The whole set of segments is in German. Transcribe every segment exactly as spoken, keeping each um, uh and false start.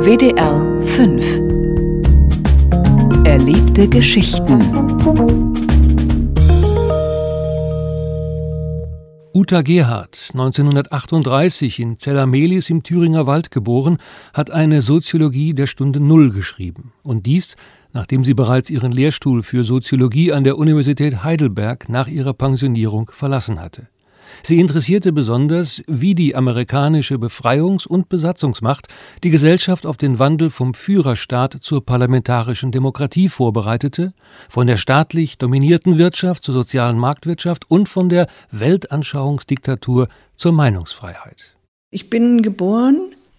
W D R fünf. Erlebte Geschichten. Uta Gerhard, neunzehnhundertachtunddreißig in Zella-Mehlis im Thüringer Wald geboren, hat eine Soziologie der Stunde Null geschrieben. Und dies, nachdem sie bereits ihren Lehrstuhl für Soziologie an der Universität Heidelberg nach ihrer Pensionierung verlassen hatte. Sie interessierte besonders, wie die amerikanische Befreiungs- und Besatzungsmacht die Gesellschaft auf den Wandel vom Führerstaat zur parlamentarischen Demokratie vorbereitete, von der staatlich dominierten Wirtschaft zur sozialen Marktwirtschaft und von der Weltanschauungsdiktatur zur Meinungsfreiheit. Ich bin geboren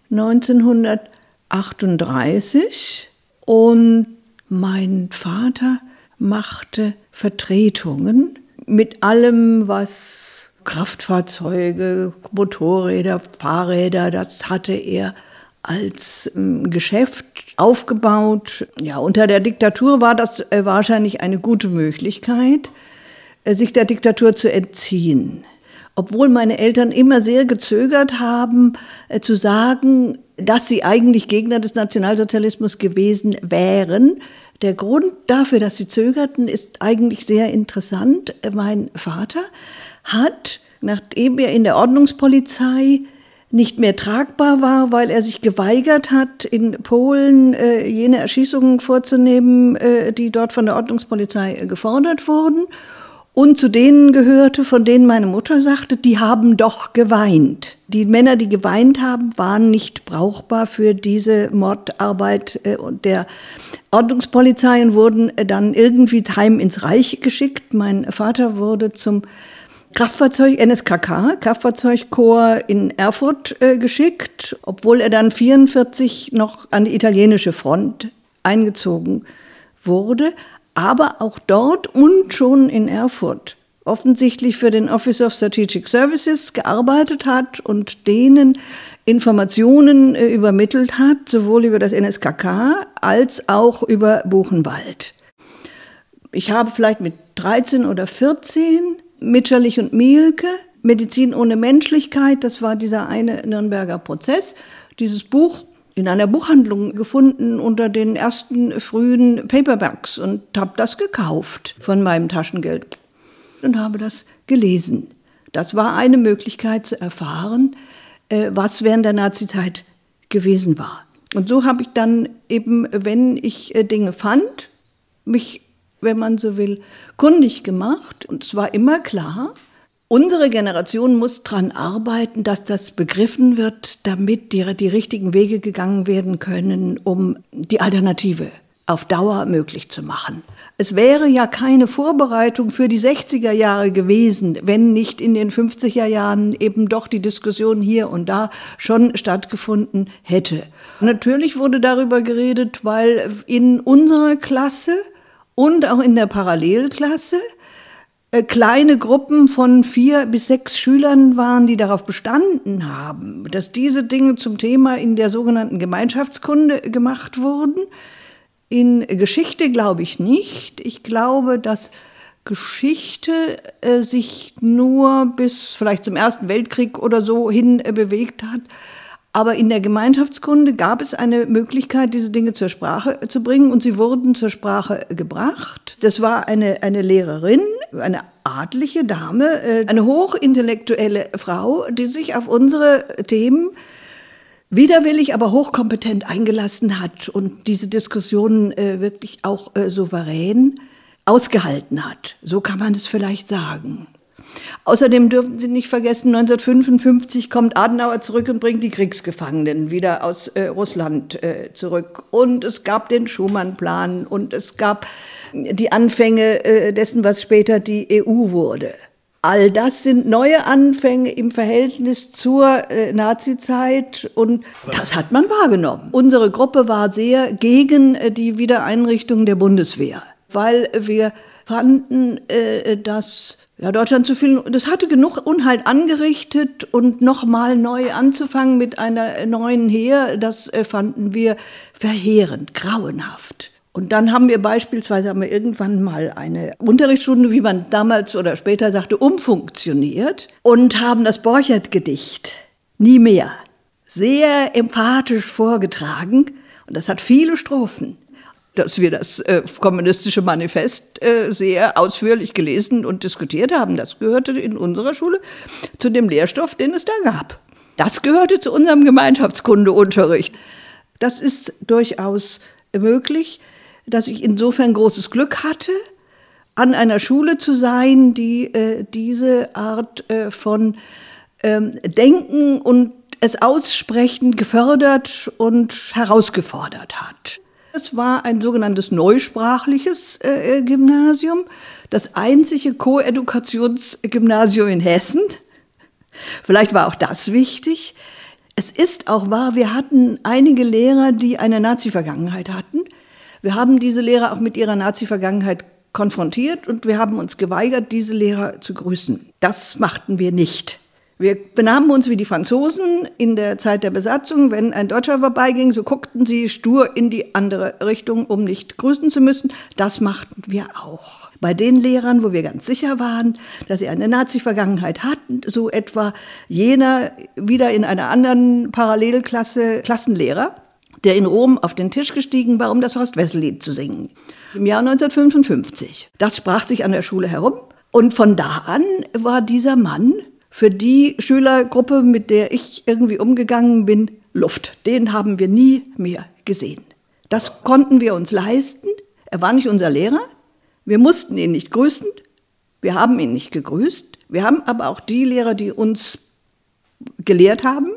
neunzehnhundertachtunddreißig und mein Vater machte Vertretungen mit allem, was Kraftfahrzeuge, Motorräder, Fahrräder, das hatte er als ähm, Geschäft aufgebaut. Ja, unter der Diktatur war das äh, wahrscheinlich eine gute Möglichkeit, äh, sich der Diktatur zu entziehen. Obwohl meine Eltern immer sehr gezögert haben, äh, zu sagen, dass sie eigentlich Gegner des Nationalsozialismus gewesen wären. Der Grund dafür, dass sie zögerten, ist eigentlich sehr interessant. Mein Vater hat, nachdem er in der Ordnungspolizei nicht mehr tragbar war, weil er sich geweigert hat, in Polen äh, jene Erschießungen vorzunehmen, äh, die dort von der Ordnungspolizei äh, gefordert wurden, und zu denen gehörte, von denen meine Mutter sagte, die haben doch geweint. Die Männer, die geweint haben, waren nicht brauchbar für diese Mordarbeit äh, der Ordnungspolizei und wurden äh, dann irgendwie heim ins Reich geschickt. Mein Vater wurde zum Kraftfahrzeug, N S K K, Kraftfahrzeugkorps in Erfurt äh, geschickt, obwohl er dann vierundvierzig noch an die italienische Front eingezogen wurde, aber auch dort und schon in Erfurt offensichtlich für den Office of Strategic Services gearbeitet hat und denen Informationen äh, übermittelt hat, sowohl über das N S K K als auch über Buchenwald. Ich habe vielleicht mit dreizehn oder vierzehn Mitscherlich und Mielke, Medizin ohne Menschlichkeit, das war dieser eine Nürnberger Prozess, dieses Buch in einer Buchhandlung gefunden unter den ersten frühen Paperbacks und habe das gekauft von meinem Taschengeld und habe das gelesen. Das war eine Möglichkeit zu erfahren, was während der Nazizeit gewesen war. Und so habe ich dann eben, wenn ich Dinge fand, mich, wenn man so will, kundig gemacht. Und es war immer klar, unsere Generation muss daran arbeiten, dass das begriffen wird, damit die, die richtigen Wege gegangen werden können, um die Alternative auf Dauer möglich zu machen. Es wäre ja keine Vorbereitung für die sechziger Jahre gewesen, wenn nicht in den fünfziger Jahren eben doch die Diskussion hier und da schon stattgefunden hätte. Natürlich wurde darüber geredet, weil in unserer Klasse und auch in der Parallelklasse äh, kleine Gruppen von vier bis sechs Schülern waren, die darauf bestanden haben, dass diese Dinge zum Thema in der sogenannten Gemeinschaftskunde gemacht wurden. In Geschichte glaube ich nicht. Ich glaube, dass Geschichte äh, sich nur bis vielleicht zum Ersten Weltkrieg oder so hin äh, bewegt hat. Aber in der Gemeinschaftskunde gab es eine Möglichkeit, diese Dinge zur Sprache zu bringen, und sie wurden zur Sprache gebracht. Das war eine, eine Lehrerin, eine adlige Dame, eine hochintellektuelle Frau, die sich auf unsere Themen widerwillig, aber hochkompetent eingelassen hat und diese Diskussionen äh, wirklich auch äh, souverän ausgehalten hat. So kann man es vielleicht sagen. Außerdem dürfen Sie nicht vergessen, neunzehnhundertfünfundfünfzig kommt Adenauer zurück und bringt die Kriegsgefangenen wieder aus äh, Russland äh, zurück. Und es gab den Schuman-Plan und es gab die Anfänge äh, dessen, was später die E U wurde. All das sind neue Anfänge im Verhältnis zur äh, Nazizeit, und das hat man wahrgenommen. Unsere Gruppe war sehr gegen äh, die Wiedereinrichtung der Bundeswehr, weil wir fanden, äh, dass ja, Deutschland zu viel, das hatte genug Unheil angerichtet, und nochmal neu anzufangen mit einer neuen Heer, das äh, fanden wir verheerend, grauenhaft. Und dann haben wir beispielsweise haben wir irgendwann mal eine Unterrichtsstunde, wie man damals oder später sagte, umfunktioniert und haben das Borchert-Gedicht, Nie mehr, sehr emphatisch vorgetragen. Und das hat viele Strophen, dass wir das äh, kommunistische Manifest äh, sehr ausführlich gelesen und diskutiert haben. Das gehörte in unserer Schule zu dem Lehrstoff, den es da gab. Das gehörte zu unserem Gemeinschaftskundeunterricht. Das ist durchaus möglich, dass ich insofern großes Glück hatte, an einer Schule zu sein, die äh, diese Art äh, von ähm, Denken und es Aussprechen gefördert und herausgefordert hat. Es war ein sogenanntes neusprachliches äh, Gymnasium, das einzige Koedukationsgymnasium in Hessen. Vielleicht war auch das wichtig. Es ist auch wahr, wir hatten einige Lehrer, die eine Nazi-Vergangenheit hatten. Wir haben diese Lehrer auch mit ihrer Nazi-Vergangenheit konfrontiert und wir haben uns geweigert, diese Lehrer zu grüßen. Das machten wir nicht. Wir benahmen uns wie die Franzosen in der Zeit der Besatzung. Wenn ein Deutscher vorbeiging, so guckten sie stur in die andere Richtung, um nicht grüßen zu müssen. Das machten wir auch. Bei den Lehrern, wo wir ganz sicher waren, dass sie eine Nazi-Vergangenheit hatten, so etwa jener wieder in einer anderen Parallelklasse Klassenlehrer, der in Rom auf den Tisch gestiegen war, um das Horst-Wessel-Lied zu singen. Im Jahr neunzehnhundertfünfundfünfzig. Das sprach sich an der Schule herum. Und von da an war dieser Mann für die Schülergruppe, mit der ich irgendwie umgegangen bin, Luft. Den haben wir nie mehr gesehen. Das konnten wir uns leisten. Er war nicht unser Lehrer. Wir mussten ihn nicht grüßen. Wir haben ihn nicht gegrüßt. Wir haben aber auch die Lehrer, die uns gelehrt haben,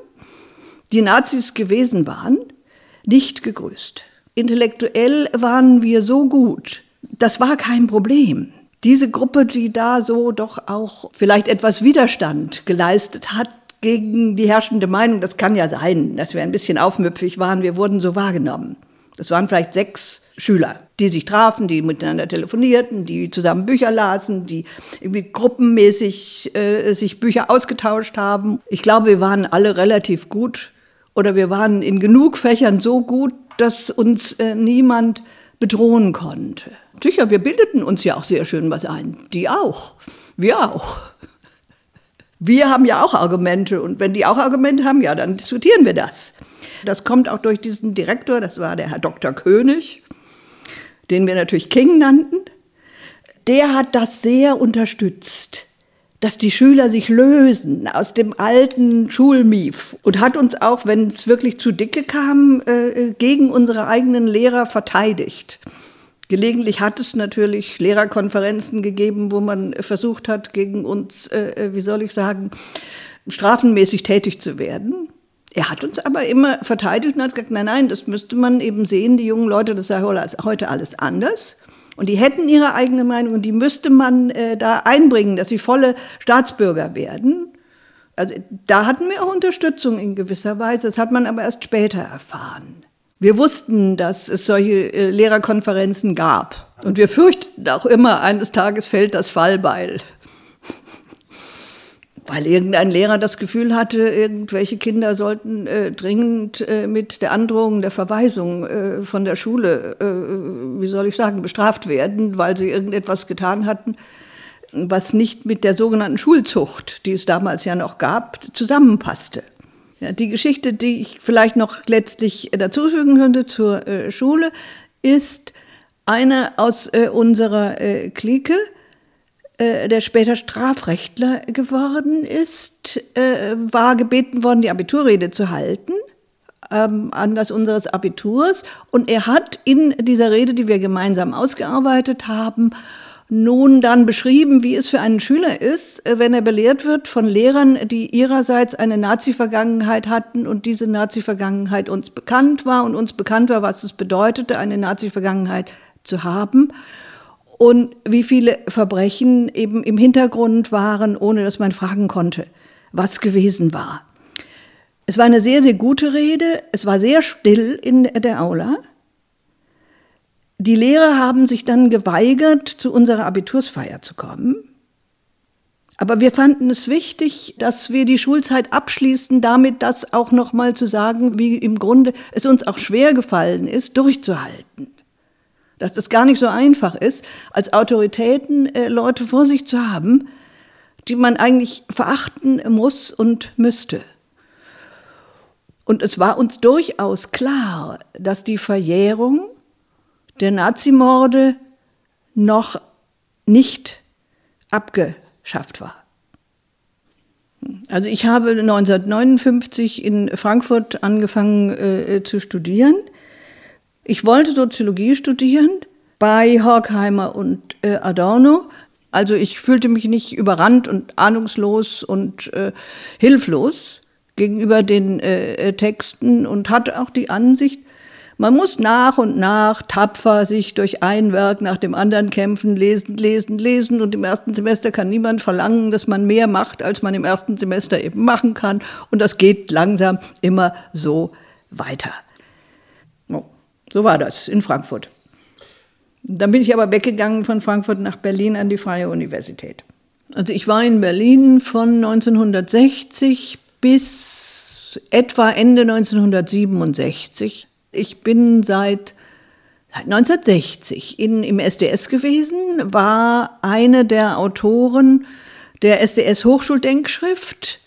die Nazis gewesen waren, nicht gegrüßt. Intellektuell waren wir so gut. Das war kein Problem. Diese Gruppe, die da so doch auch vielleicht etwas Widerstand geleistet hat gegen die herrschende Meinung, das kann ja sein, dass wir ein bisschen aufmüpfig waren, wir wurden so wahrgenommen. Das waren vielleicht sechs Schüler, die sich trafen, die miteinander telefonierten, die zusammen Bücher lasen, die irgendwie gruppenmäßig äh, sich Bücher ausgetauscht haben. Ich glaube, wir waren alle relativ gut oder wir waren in genug Fächern so gut, dass uns äh, niemand bedrohen konnte. Sicher, wir bildeten uns ja auch sehr schön was ein. Die auch. Wir auch. Wir haben ja auch Argumente. Und wenn die auch Argumente haben, ja, dann diskutieren wir das. Das kommt auch durch diesen Direktor, das war der Herr Doktor König, den wir natürlich King nannten. Der hat das sehr unterstützt, dass die Schüler sich lösen aus dem alten Schulmief und hat uns auch, wenn es wirklich zu dicke kam, äh, gegen unsere eigenen Lehrer verteidigt. Gelegentlich hat es natürlich Lehrerkonferenzen gegeben, wo man versucht hat, gegen uns, äh, wie soll ich sagen, strafenmäßig tätig zu werden. Er hat uns aber immer verteidigt und hat gesagt, nein, nein, das müsste man eben sehen, die jungen Leute, das sei heute alles anders. Und die hätten ihre eigene Meinung und die müsste man äh, da einbringen, dass sie volle Staatsbürger werden. Also da hatten wir auch Unterstützung in gewisser Weise, das hat man aber erst später erfahren. Wir wussten, dass es solche äh, Lehrerkonferenzen gab. Und wir fürchteten auch immer, eines Tages fällt das Fallbeil. Weil irgendein Lehrer das Gefühl hatte, irgendwelche Kinder sollten äh, dringend äh, mit der Androhung der Verweisung äh, von der Schule, äh, wie soll ich sagen, bestraft werden, weil sie irgendetwas getan hatten, was nicht mit der sogenannten Schulzucht, die es damals ja noch gab, zusammenpasste. Ja, die Geschichte, die ich vielleicht noch letztlich dazufügen könnte zur äh, Schule, ist einer aus äh, unserer äh, Clique, äh, der später Strafrechtler geworden ist, äh, war gebeten worden, die Abiturrede zu halten, ähm, Anlass unseres Abiturs. Und er hat in dieser Rede, die wir gemeinsam ausgearbeitet haben, nun dann beschrieben, wie es für einen Schüler ist, wenn er belehrt wird von Lehrern, die ihrerseits eine Nazi-Vergangenheit hatten und diese Nazi-Vergangenheit uns bekannt war und uns bekannt war, was es bedeutete, eine Nazi-Vergangenheit zu haben und wie viele Verbrechen eben im Hintergrund waren, ohne dass man fragen konnte, was gewesen war. Es war eine sehr, sehr gute Rede, es war sehr still in der Aula. Die Lehrer haben sich dann geweigert, zu unserer Abitursfeier zu kommen. Aber wir fanden es wichtig, dass wir die Schulzeit abschließen, damit das auch noch mal zu sagen, wie im Grunde es uns auch schwer gefallen ist, durchzuhalten. Dass das gar nicht so einfach ist, als Autoritäten äh, Leute vor sich zu haben, die man eigentlich verachten muss und müsste. Und es war uns durchaus klar, dass die Verjährung der Nazimorde noch nicht abgeschafft war. Also ich habe neunzehnhundertneunundfünfzig in Frankfurt angefangen äh, zu studieren. Ich wollte Soziologie studieren bei Horkheimer und äh, Adorno. Also ich fühlte mich nicht überrannt und ahnungslos und äh, hilflos gegenüber den äh, Texten und hatte auch die Ansicht, man muss nach und nach tapfer sich durch ein Werk nach dem anderen kämpfen, lesen, lesen, lesen. Und im ersten Semester kann niemand verlangen, dass man mehr macht, als man im ersten Semester eben machen kann. Und das geht langsam immer so weiter. Oh, so war das in Frankfurt. Dann bin ich aber weggegangen von Frankfurt nach Berlin an die Freie Universität. Also ich war in Berlin von neunzehnhundertsechzig bis etwa Ende neunzehnhundertsiebenundsechzig. Ich bin seit, seit neunzehnhundertsechzig in, im S D S gewesen, war eine der Autoren der S D S-Hochschuldenkschrift,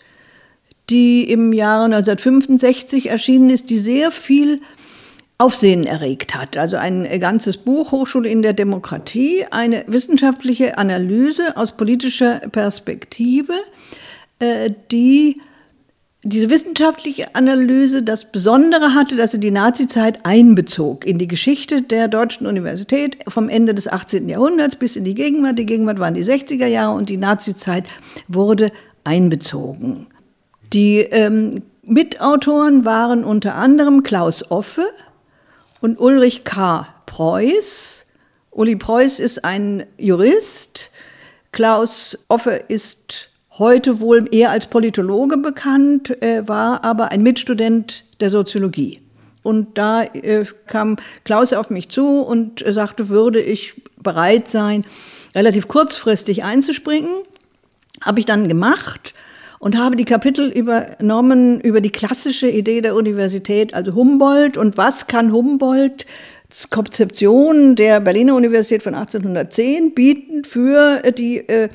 die im Jahre neunzehnhundertfünfundsechzig erschienen ist, die sehr viel Aufsehen erregt hat. Also ein ganzes Buch, Hochschule in der Demokratie, eine wissenschaftliche Analyse aus politischer Perspektive, äh, die Diese wissenschaftliche Analyse das Besondere hatte, dass sie die Nazizeit einbezog in die Geschichte der deutschen Universität vom Ende des achtzehnten Jahrhunderts bis in die Gegenwart. Die Gegenwart waren die sechziger Jahre und die Nazizeit wurde einbezogen. Die ähm, Mitautoren waren unter anderem Klaus Offe und Ulrich K. Preuß. Uli Preuß ist ein Jurist, Klaus Offe ist heute wohl eher als Politologe bekannt, äh, war aber ein Mitstudent der Soziologie. Und da äh, kam Klaus auf mich zu und äh, sagte, würde ich bereit sein, relativ kurzfristig einzuspringen. Habe ich dann gemacht und habe die Kapitel übernommen über die klassische Idee der Universität, also Humboldt und was kann Humboldts Konzeption der Berliner Universität von achtzehnhundertzehn bieten für die äh,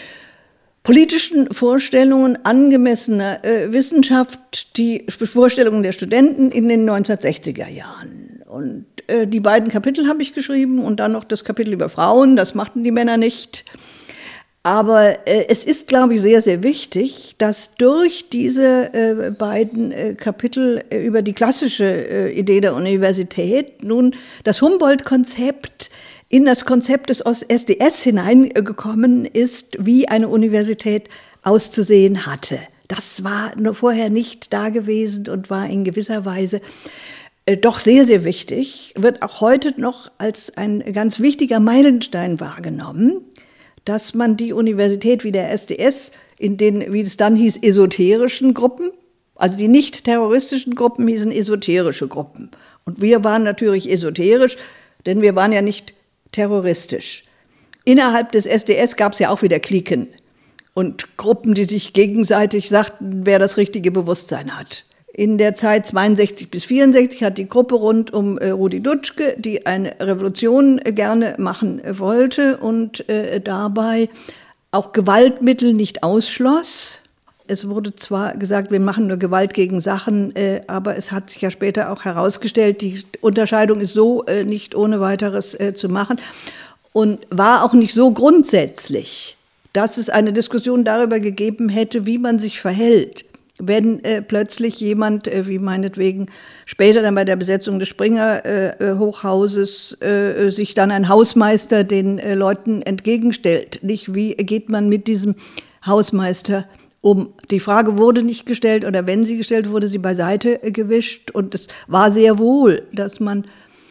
politischen Vorstellungen angemessener äh, Wissenschaft, die Vorstellungen der Studenten in den neunzehnhundertsechziger Jahren. Und äh, die beiden Kapitel habe ich geschrieben und dann noch das Kapitel über Frauen, das machten die Männer nicht. Aber äh, es ist, glaube ich, sehr, sehr wichtig, dass durch diese äh, beiden äh, Kapitel äh, über die klassische äh, Idee der Universität nun das Humboldt-Konzept in das Konzept des S D S hineingekommen ist, wie eine Universität auszusehen hatte. Das war nur vorher nicht da gewesen und war in gewisser Weise äh, doch sehr, sehr wichtig, wird auch heute noch als ein ganz wichtiger Meilenstein wahrgenommen, dass man die Universität wie der S D S in den, wie es dann hieß, esoterischen Gruppen, also die nicht terroristischen Gruppen hießen esoterische Gruppen. Und wir waren natürlich esoterisch, denn wir waren ja nicht terroristisch. Innerhalb des S D S gab es ja auch wieder Cliquen und Gruppen, die sich gegenseitig sagten, wer das richtige Bewusstsein hat. In der Zeit zweiundsechzig bis vierundsechzig hat die Gruppe rund um äh, Rudi Dutschke, die eine Revolution äh, gerne machen äh, wollte und äh, dabei auch Gewaltmittel nicht ausschloss. Es wurde zwar gesagt, wir machen nur Gewalt gegen Sachen, äh, aber es hat sich ja später auch herausgestellt, die Unterscheidung ist so äh, nicht ohne weiteres äh, zu machen und war auch nicht so grundsätzlich, dass es eine Diskussion darüber gegeben hätte, wie man sich verhält, wenn äh, plötzlich jemand, äh, wie meinetwegen später dann bei der Besetzung des Springer-Hochhauses, äh, äh, sich dann ein Hausmeister den äh, Leuten entgegenstellt. Nicht, wie geht man mit diesem Hausmeister um? Die Frage wurde nicht gestellt oder wenn sie gestellt wurde, sie beiseite äh, gewischt. Und es war sehr wohl, dass man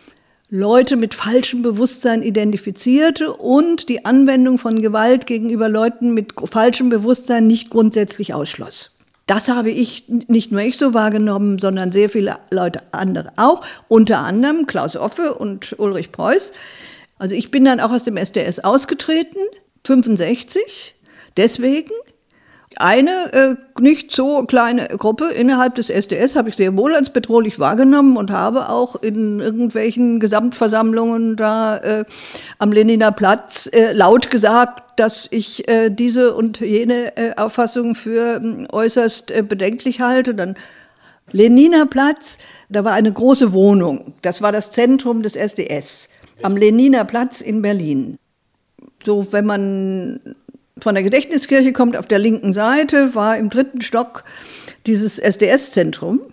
Leute mit falschem Bewusstsein identifizierte und die Anwendung von Gewalt gegenüber Leuten mit falschem Bewusstsein nicht grundsätzlich ausschloss. Das habe ich, nicht nur ich so wahrgenommen, sondern sehr viele Leute andere auch, unter anderem Klaus Offe und Ulrich Preuß. Also ich bin dann auch aus dem S D S ausgetreten, fünfundsechzig, deswegen. Eine äh, nicht so kleine Gruppe innerhalb des S D S habe ich sehr wohl als bedrohlich wahrgenommen und habe auch in irgendwelchen Gesamtversammlungen da äh, am Leniner Platz äh, laut gesagt, dass ich äh, diese und jene äh, Auffassung für äh, äußerst äh, bedenklich halte. Dann Leniner Platz, da war eine große Wohnung. Das war das Zentrum des S D S. Am Leniner Platz in Berlin. So, wenn man von der Gedächtniskirche kommt, auf der linken Seite war im dritten Stock dieses S D S-Zentrum.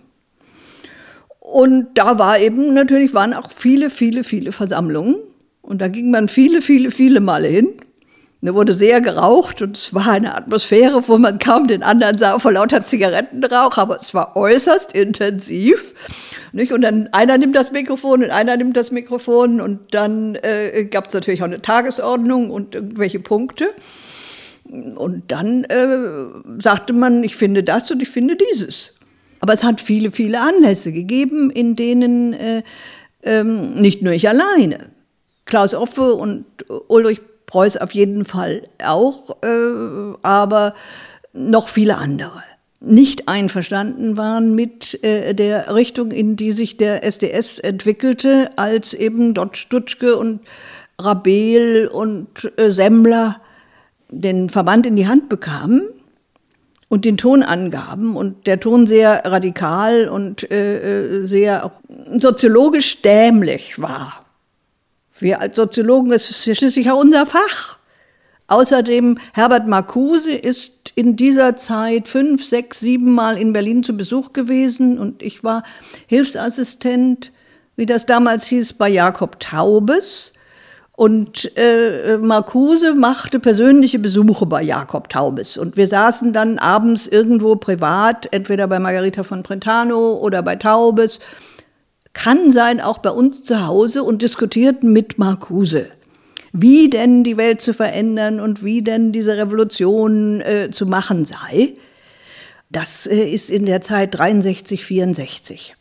Und da war eben natürlich, waren auch viele, viele, viele Versammlungen. Und da ging man viele, viele, viele Male hin. Da wurde sehr geraucht und es war eine Atmosphäre, wo man kaum den anderen sah, vor lauter Zigarettenrauch, aber es war äußerst intensiv. Nicht? Und dann einer nimmt das Mikrofon und einer nimmt das Mikrofon und dann äh, gab es natürlich auch eine Tagesordnung und irgendwelche Punkte. Und dann äh, sagte man, ich finde das und ich finde dieses. Aber es hat viele, viele Anlässe gegeben, in denen äh, ähm, nicht nur ich alleine, Klaus Offe und Ulrich Preuß auf jeden Fall auch, äh, aber noch viele andere nicht einverstanden waren mit äh, der Richtung, in die sich der S D S entwickelte, als eben Dotsch, Dutschke und Rabel und äh, Semmler den Verband in die Hand bekamen und den Ton angaben und der Ton sehr radikal und äh, sehr soziologisch dämlich war. Wir als Soziologen, das ist schließlich auch unser Fach. Außerdem, Herbert Marcuse ist in dieser Zeit fünf, sechs, sieben Mal in Berlin zu Besuch gewesen und ich war Hilfsassistent, wie das damals hieß, bei Jakob Taubes. Und äh, Marcuse machte persönliche Besuche bei Jakob Taubes. Und wir saßen dann abends irgendwo privat, entweder bei Margarita von Brentano oder bei Taubes, kann sein auch bei uns zu Hause und diskutierten mit Marcuse, wie denn die Welt zu verändern und wie denn diese Revolution äh, zu machen sei. Das äh, ist in der Zeit dreiundsechzig, vierundsechzig.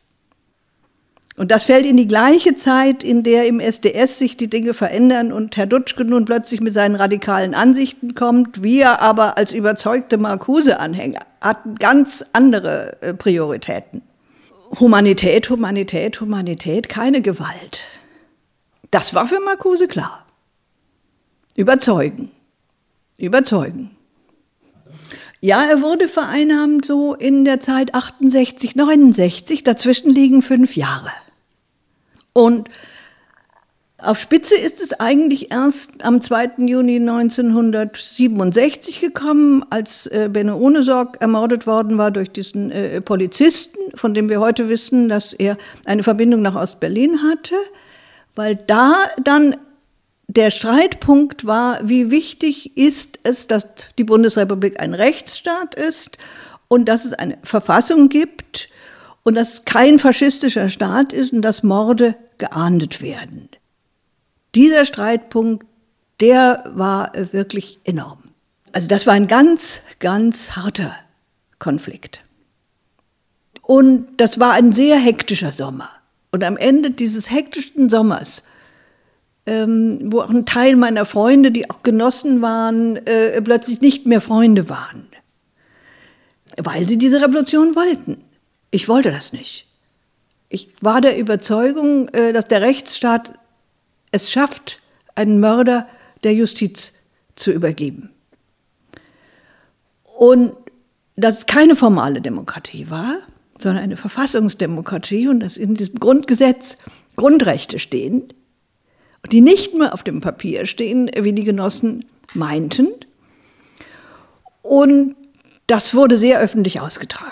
Und das fällt in die gleiche Zeit, in der im S D S sich die Dinge verändern und Herr Dutschke nun plötzlich mit seinen radikalen Ansichten kommt. Wir aber als überzeugte Marcuse-Anhänger hatten ganz andere äh, Prioritäten. Humanität, Humanität, Humanität, keine Gewalt. Das war für Marcuse klar. Überzeugen. Überzeugen. Ja, er wurde vereinnahmt so in der Zeit achtundsechzig, neunundsechzig, dazwischen liegen fünf Jahre. Und auf Spitze ist es eigentlich erst am zweiten Juni neunzehnhundertsiebenundsechzig gekommen, als äh, Benno Ohnesorg ermordet worden war durch diesen äh, Polizisten, von dem wir heute wissen, dass er eine Verbindung nach Ostberlin hatte, weil da dann der Streitpunkt war, wie wichtig ist es, dass die Bundesrepublik ein Rechtsstaat ist und dass es eine Verfassung gibt und dass es kein faschistischer Staat ist und dass Morde geahndet werden. Dieser Streitpunkt, der war wirklich enorm. Also das war ein ganz, ganz harter Konflikt. Und das war ein sehr hektischer Sommer. Und am Ende dieses hektischen Sommers, ähm, wo auch ein Teil meiner Freunde, die auch Genossen waren, äh, plötzlich nicht mehr Freunde waren, weil sie diese Revolution wollten. Ich wollte das nicht. Ich war der Überzeugung, äh, dass der Rechtsstaat es schafft, einen Mörder der Justiz zu übergeben. Und dass es keine formale Demokratie war, sondern eine Verfassungsdemokratie und dass in diesem Grundgesetz Grundrechte stehen, die nicht nur auf dem Papier stehen, wie die Genossen meinten. Und das wurde sehr öffentlich ausgetragen.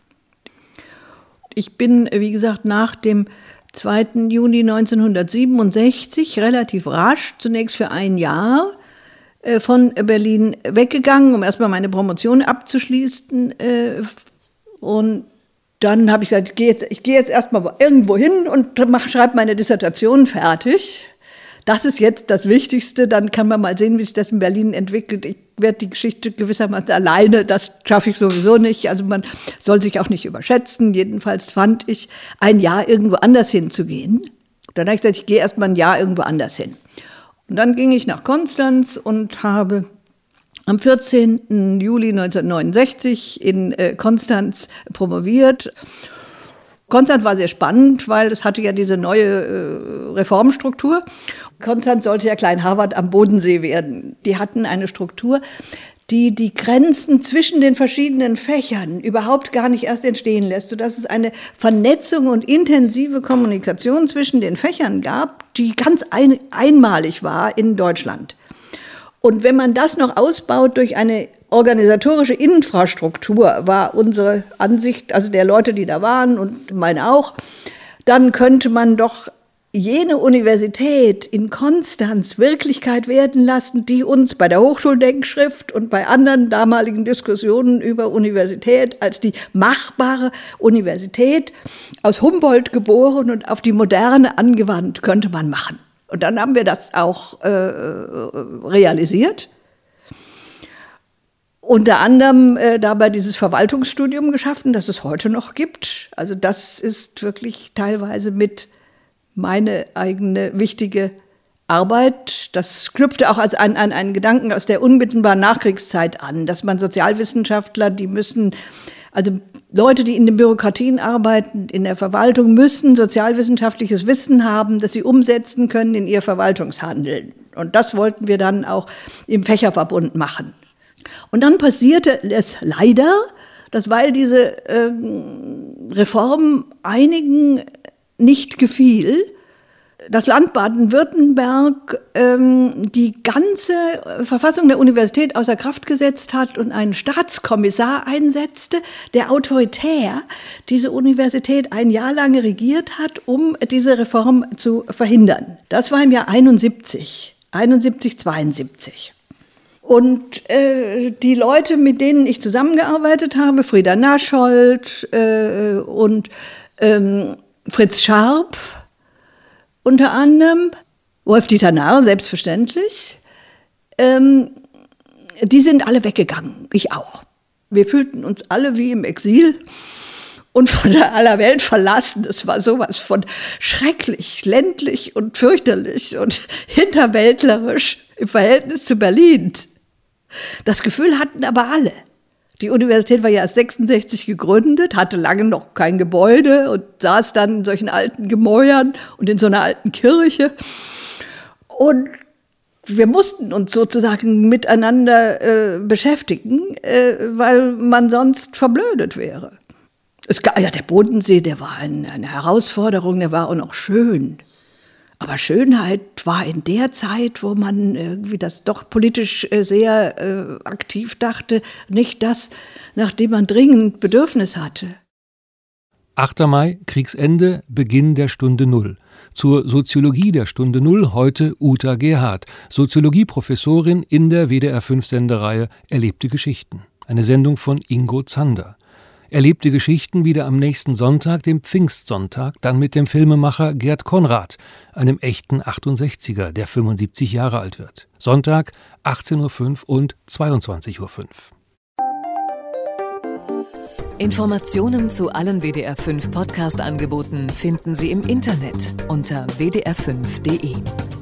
Ich bin, wie gesagt, nach dem zweiten Juni neunzehnhundertsiebenundsechzig relativ rasch, zunächst für ein Jahr, von Berlin weggegangen, um erstmal meine Promotion abzuschließen. Und dann habe ich gesagt, ich gehe jetzt, ich gehe jetzt erstmal irgendwo hin und schreibe meine Dissertation fertig. Das ist jetzt das Wichtigste, dann kann man mal sehen, wie sich das in Berlin entwickelt. Ich werde die Geschichte gewissermaßen alleine, das schaffe ich sowieso nicht. Also man soll sich auch nicht überschätzen. Jedenfalls fand ich, ein Jahr irgendwo anders hinzugehen. Dann habe ich gesagt, ich gehe erst mal ein Jahr irgendwo anders hin. Und dann ging ich nach Konstanz und habe am vierzehnten Juli neunzehnhundertneunundsechzig in äh, Konstanz promoviert. Konstanz war sehr spannend, weil es hatte ja diese neue äh, Reformstruktur. Konstanz sollte ja Klein Harvard am Bodensee werden. Die hatten eine Struktur, die die Grenzen zwischen den verschiedenen Fächern überhaupt gar nicht erst entstehen lässt, sodass es eine Vernetzung und intensive Kommunikation zwischen den Fächern gab, die ganz ein, einmalig war in Deutschland. Und wenn man das noch ausbaut durch eine organisatorische Infrastruktur, war unsere Ansicht, also der Leute, die da waren und meine auch, dann könnte man doch jene Universität in Konstanz Wirklichkeit werden lassen, die uns bei der Hochschuldenkschrift und bei anderen damaligen Diskussionen über Universität als die machbare Universität aus Humboldt geboren und auf die Moderne angewandt, könnte man machen. Und dann haben wir das auch äh, realisiert. Unter anderem äh, dabei dieses Verwaltungsstudium geschaffen, das es heute noch gibt. Also das ist wirklich teilweise mit meine eigene wichtige Arbeit. Das knüpfte auch als ein, ein, einen Gedanken aus der unmittelbaren Nachkriegszeit an, dass man Sozialwissenschaftler, die müssen, also Leute, die in den Bürokratien arbeiten, in der Verwaltung, müssen sozialwissenschaftliches Wissen haben, das sie umsetzen können in ihr Verwaltungshandeln. Und das wollten wir dann auch im Fächerverbund machen. Und dann passierte es leider, dass weil diese ähm, Reform einigen nicht gefiel, das Land Baden-Württemberg ähm, die ganze Verfassung der Universität außer Kraft gesetzt hat und einen Staatskommissar einsetzte, der autoritär diese Universität ein Jahr lang regiert hat, um diese Reform zu verhindern. Das war im Jahr einundsiebzig, einundsiebzig, zweiundsiebzig. Und äh, die Leute, mit denen ich zusammengearbeitet habe, Frieda Naschold äh, und ähm, Fritz Scharpf, unter anderem, Wolf-Dieter Narr, selbstverständlich, ähm, die sind alle weggegangen, ich auch. Wir fühlten uns alle wie im Exil und von der aller Welt verlassen. Es war sowas von schrecklich, ländlich und fürchterlich und hinterwäldlerisch im Verhältnis zu Berlin. Das Gefühl hatten aber alle. Die Universität war ja erst sechsundsechzig gegründet, hatte lange noch kein Gebäude und saß dann in solchen alten Gemäuern und in so einer alten Kirche. Und wir mussten uns sozusagen miteinander äh, beschäftigen, äh, weil man sonst verblödet wäre. Es gab, ja, der Bodensee, der war ein, eine Herausforderung, der war auch noch schön. Aber Schönheit war in der Zeit, wo man irgendwie das doch politisch sehr äh, aktiv dachte, nicht das, nach dem man dringend Bedürfnis hatte. achter Mai, Kriegsende, Beginn der Stunde Null. Zur Soziologie der Stunde Null heute Uta Gerhardt, Soziologieprofessorin in der W D R fünf Sendereihe Erlebte Geschichten. Eine Sendung von Ingo Zander. Erlebte Geschichten wieder am nächsten Sonntag, dem Pfingstsonntag, dann mit dem Filmemacher Gerd Konrad, einem echten achtundsechziger, der fünfundsiebzig Jahre alt wird. Sonntag, achtzehn Uhr fünf und zweiundzwanzig Uhr fünf. Informationen zu allen W D R fünf Podcast-Angeboten finden Sie im Internet unter w d r fünf punkt d e.